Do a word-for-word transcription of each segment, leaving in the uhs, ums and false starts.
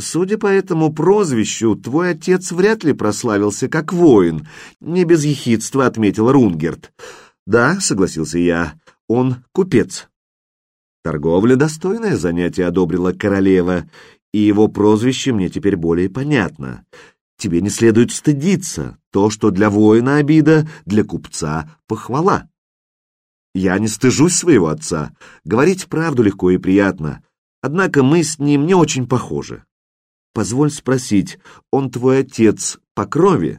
Судя по этому прозвищу, твой отец вряд ли прославился как воин, не без ехидства отметил Рунгерт. Да, согласился я, он купец. Торговля — достойное занятие, одобрила королева, и его прозвище мне теперь более понятно. Тебе не следует стыдиться. То, что для воина обида, для купца похвала. Я не стыжусь своего отца. Говорить правду легко и приятно. Однако мы с ним не очень похожи. Позволь спросить, он твой отец по крови?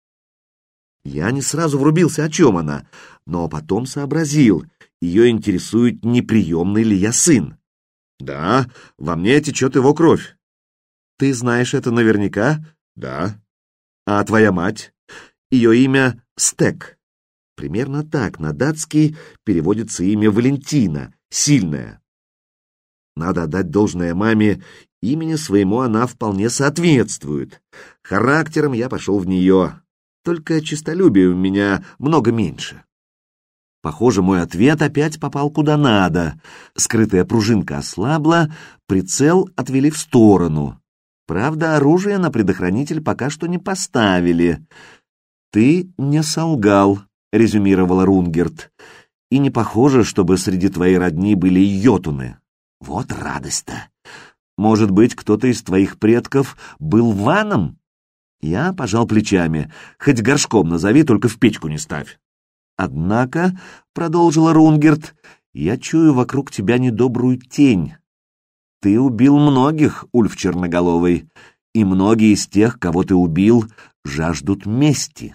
Я не сразу врубился, о чем она, но потом сообразил. Ее интересует, неприемный ли я сын. Да, во мне течет его кровь. Ты знаешь это наверняка? Да. А твоя мать? Ее имя Стек. Примерно так на датский переводится имя Валентина, сильная. Надо отдать должное маме, имени своему она вполне соответствует. Характером я пошел в нее, только честолюбия у меня много меньше. Похоже, мой ответ опять попал куда надо. Скрытая пружинка ослабла, прицел отвели в сторону. Правда, оружие на предохранитель пока что не поставили. «Ты не солгал», — резюмировала Рунгерт. «И не похоже, чтобы среди твоей родни были йотуны. Вот радость-то! Может быть, кто-то из твоих предков был ваном?» Я пожал плечами. «Хоть горшком назови, только в печку не ставь». «Однако», — продолжила Рунгерт, — «я чую вокруг тебя недобрую тень. Ты убил многих, Ульф Черноголовый, и многие из тех, кого ты убил, жаждут мести».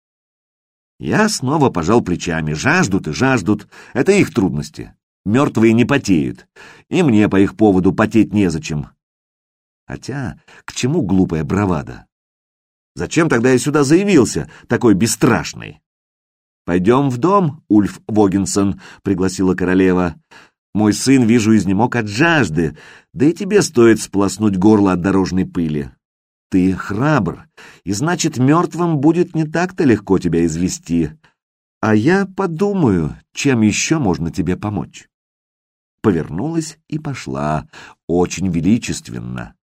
Я снова пожал плечами. Жаждут и жаждут. Это их трудности. Мертвые не потеют. И мне по их поводу потеть незачем. Хотя, к чему глупая бравада? Зачем тогда я сюда заявился, такой бесстрашный? «Пойдем в дом, Ульф Вогинсон», — пригласила королева. «Мой сын, вижу, изнемог от жажды, да и тебе стоит сполоснуть горло от дорожной пыли. Ты храбр, и значит, мертвым будет не так-то легко тебя извести. А я подумаю, чем еще можно тебе помочь». Повернулась и пошла, очень величественно.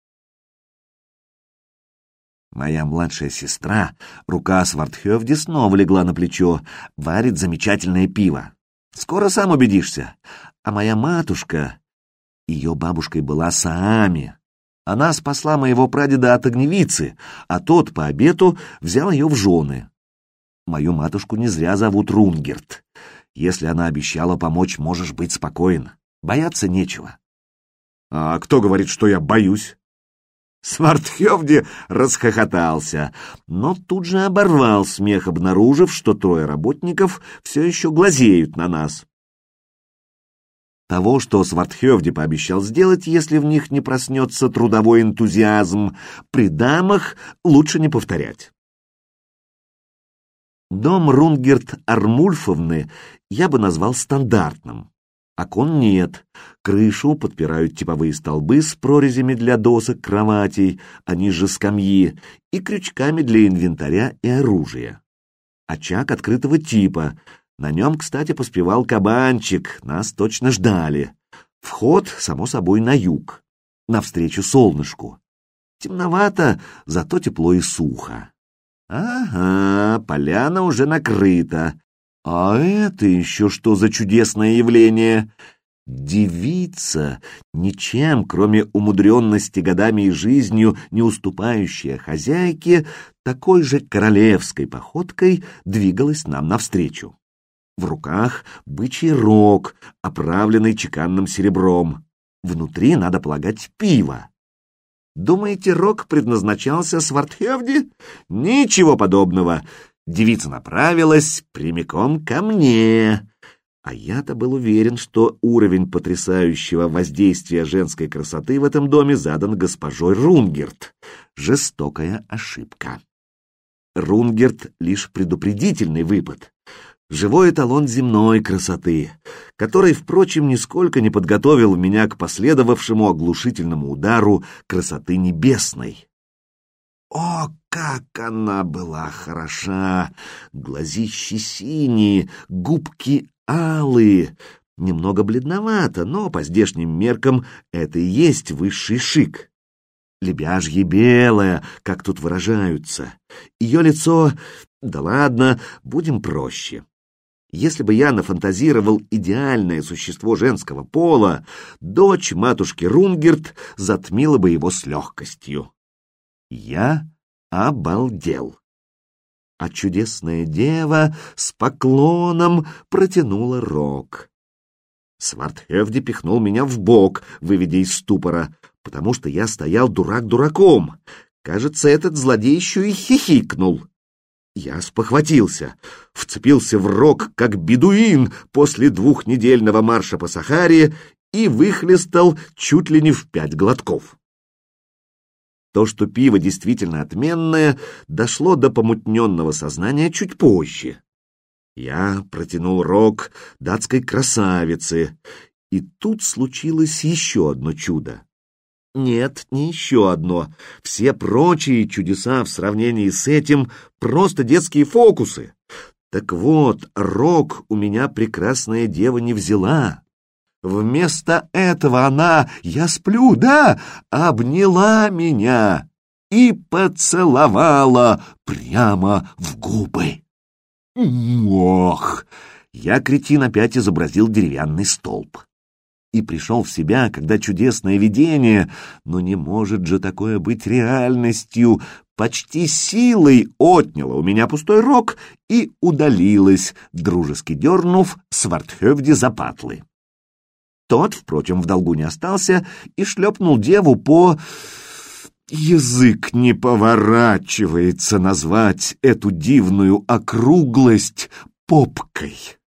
Моя младшая сестра, рука Свардхёвди, снова легла на плечо, варит замечательное пиво. Скоро сам убедишься. А моя матушка, ее бабушкой была Саами. Она спасла моего прадеда от огневицы, а тот по обету взял ее в жены. Мою матушку не зря зовут Рунгерт. Если она обещала помочь, можешь быть спокоен. Бояться нечего. А кто говорит, что я боюсь? Свардхёвди расхохотался, но тут же оборвал смех, обнаружив, что трое работников все еще глазеют на нас. Того, что Свардхёвди пообещал сделать, если в них не проснется трудовой энтузиазм, при дамах лучше не повторять. Дом Рунгерт Армульфовны я бы назвал стандартным. Окон нет, крышу подпирают типовые столбы с прорезями для досок, кроватей, а ниже скамьи, и крючками для инвентаря и оружия. Очаг открытого типа. На нем, кстати, поспевал кабанчик, нас точно ждали. Вход, само собой, на юг, навстречу солнышку. Темновато, зато тепло и сухо. Ага, поляна уже накрыта. А это еще что за чудесное явление? Девица, ничем, кроме умудренности годами и жизнью, не уступающая хозяйке, такой же королевской походкой двигалась нам навстречу. В руках бычий рог, оправленный чеканным серебром. Внутри, надо полагать, пиво. Думаете, рог предназначался Свардхёвди? Ничего подобного. Девица направилась прямиком ко мне. А я-то был уверен, что уровень потрясающего воздействия женской красоты в этом доме задан госпожой Рунгерт. Жестокая ошибка. Рунгерт — лишь предупредительный выпад. Живой эталон земной красоты, который, впрочем, нисколько не подготовил меня к последовавшему оглушительному удару красоты небесной. О, как она была хороша! Глазищи синие, губки алые. Немного бледновато, но по здешним меркам это и есть высший шик. лебяжье белое, как тут выражаются. Ее лицо... Да ладно, будем проще. Если бы я нафантазировал идеальное существо женского пола, дочь матушки Рунгерт затмила бы его с легкостью. Я обалдел. А чудесная дева с поклоном протянула рог. Свардхевди пихнул меня в бок, выведя из ступора, потому что я стоял дурак дураком. Кажется, этот злодей еще и хихикнул. Я спохватился, вцепился в рог, как бедуин после двухнедельного марша по Сахаре, и выхлестал чуть ли не в пять глотков. То, что пиво действительно отменное, дошло до помутненного сознания чуть позже. Я протянул рог датской красавицы, и тут случилось еще одно чудо. Нет, не еще одно. Все прочие чудеса в сравнении с этим просто детские фокусы. Так вот, рог у меня прекрасная дева не взяла. Вместо этого она, я сплю, да, обняла меня и поцеловала прямо в губы. Ох! Я, кретин, опять изобразил деревянный столб. И пришел в себя, когда чудесное видение, но не может же такое быть реальностью, почти силой отняло у меня пустой рог и удалилась, дружески дернув Свардхевди за патлы. Тот, впрочем, в долгу не остался и шлепнул деву по... Язык не поворачивается назвать эту дивную округлость попкой.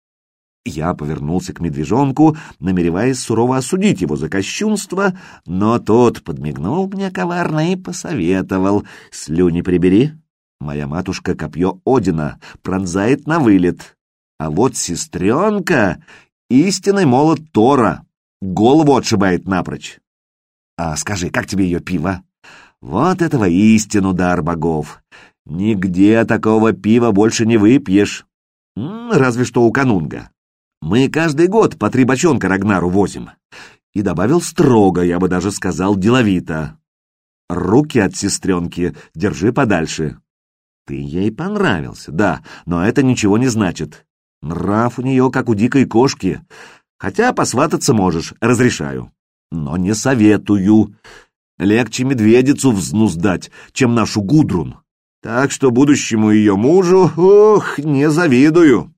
Я повернулся к медвежонку, намереваясь сурово осудить его за кощунство, но тот подмигнул мне коварно и посоветовал: «Слюни прибери, моя матушка копье Одина пронзает на вылет, а вот сестренка — истинный молот Тора, голову отшибает напрочь. А скажи, как тебе ее пиво?» Вот этого истину дар богов. Нигде такого пива больше не выпьешь, разве что у канунга. Мы каждый год по три бочонка Рагнару возим. И добавил строго, я бы даже сказал, деловито: руки от сестренки держи подальше. Ты ей понравился, да, но это ничего не значит. Нрав у нее, как у дикой кошки. Хотя посвататься можешь, разрешаю. Но не советую. Легче медведицу взнуздать, чем нашу Гудрун. Так что будущему ее мужу, ох, не завидую.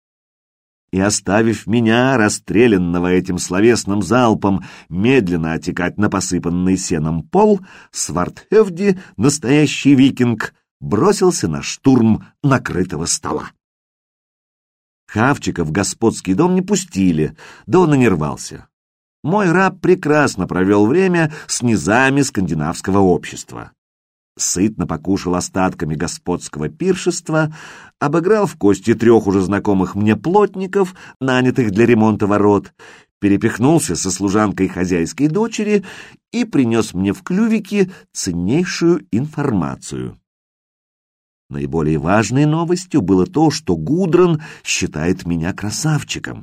И, оставив меня, расстрелянного этим словесным залпом, медленно отекать на посыпанный сеном пол, Свардхевди, настоящий викинг, бросился на штурм накрытого стола. Хавчика в господский дом не пустили, да он и не рвался. Мой раб прекрасно провел время с низами скандинавского общества. Сытно покушал остатками господского пиршества, обыграл в кости трех уже знакомых мне плотников, нанятых для ремонта ворот, перепихнулся со служанкой хозяйской дочери и принес мне в клювике ценнейшую информацию. Наиболее важной новостью было то, что Гудрун считает меня красавчиком.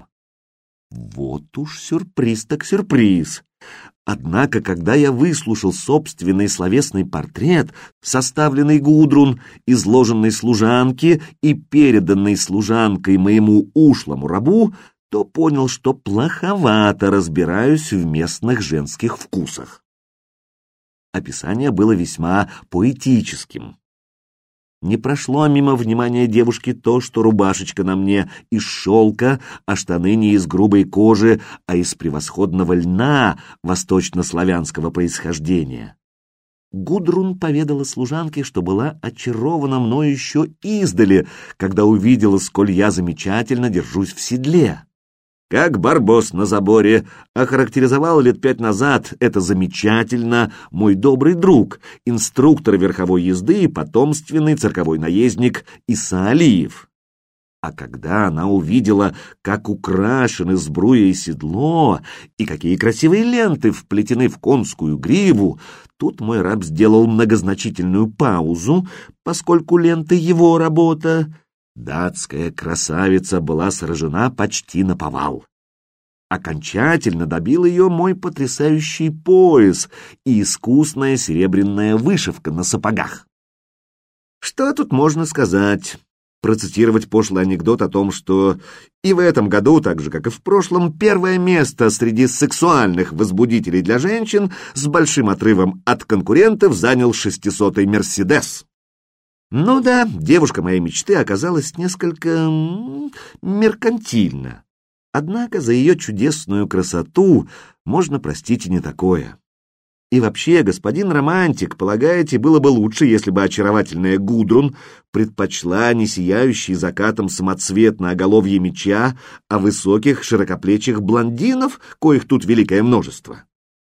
Вот уж сюрприз так сюрприз. Однако, когда я выслушал собственный словесный портрет, составленный Гудрун, изложенный служанке и переданный служанкой моему ушлому рабу, то понял, что плоховато разбираюсь в местных женских вкусах. Описание было весьма поэтическим. Не прошло мимо внимания девушки то, что рубашечка на мне из шелка, а штаны не из грубой кожи, а из превосходного льна восточнославянского происхождения. Гудрун поведала служанке, что была очарована мною еще издали, когда увидела, сколь я замечательно держусь в седле. Как барбос на заборе охарактеризовал лет пять назад это замечательно мой добрый друг, инструктор верховой езды и потомственный цирковой наездник Иса Алиев. А когда она увидела, как украшены сбруя и седло, и какие красивые ленты вплетены в конскую гриву, тут мой раб сделал многозначительную паузу, поскольку ленты его работа. Датская красавица была сражена почти наповал. Окончательно добил ее мой потрясающий пояс и искусная серебряная вышивка на сапогах. Что тут можно сказать? Процитировать пошлый анекдот о том, что и в этом году, так же как и в прошлом, первое место среди сексуальных возбудителей для женщин с большим отрывом от конкурентов занял шестисотый «Мерседес». Ну да, девушка моей мечты оказалась несколько м, меркантильна. Однако за ее чудесную красоту можно простить и не такое. И вообще, господин романтик, полагаете, было бы лучше, если бы очаровательная Гудрун предпочла не сияющий закатом самоцвет на оголовье меча, а высоких широкоплечих блондинов, коих тут великое множество?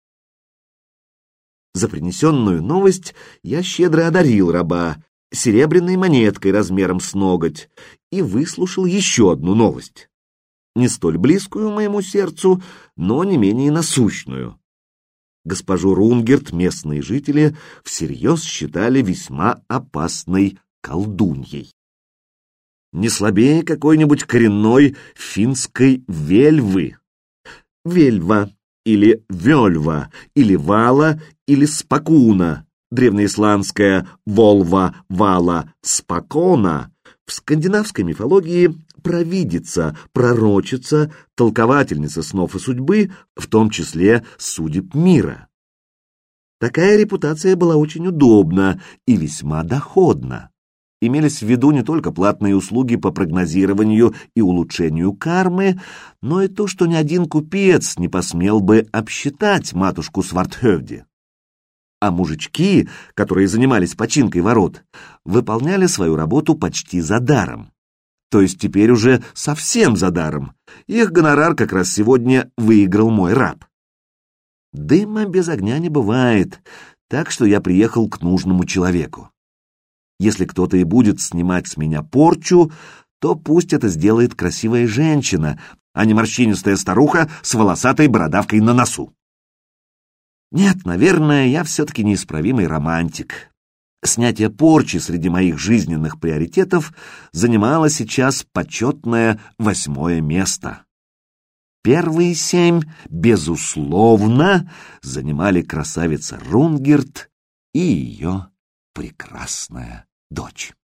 За принесенную новость я щедро одарил раба серебряной монеткой размером с ноготь и выслушал еще одну новость. Не столь близкую моему сердцу, но не менее насущную. Госпожу Рунгерт местные жители всерьез считали весьма опасной колдуньей. Не слабее какой-нибудь коренной финской вельвы. Вельва или вельва, или вала, или спакуна, древнеисландская волва, вала, спакона, в скандинавской мифологии провидица, пророчица, толковательница снов и судьбы, в том числе судеб мира. Такая репутация была очень удобна и весьма доходна. Имелись в виду не только платные услуги по прогнозированию и улучшению кармы, но и то, что ни один купец не посмел бы обсчитать матушку Свардхövdi. А мужички, которые занимались починкой ворот, выполняли свою работу почти за даром. То есть теперь уже совсем за даром. Их гонорар как раз сегодня выиграл мой раб. Дыма без огня не бывает, так что я приехал к нужному человеку. Если кто-то и будет снимать с меня порчу, то пусть это сделает красивая женщина, а не морщинистая старуха с волосатой бородавкой на носу. Нет, наверное, я все-таки неисправимый романтик. Снятие порчи среди моих жизненных приоритетов занимало сейчас почетное восьмое место. Первые семь, безусловно, занимали красавица Рунгерт и ее прекрасная дочь.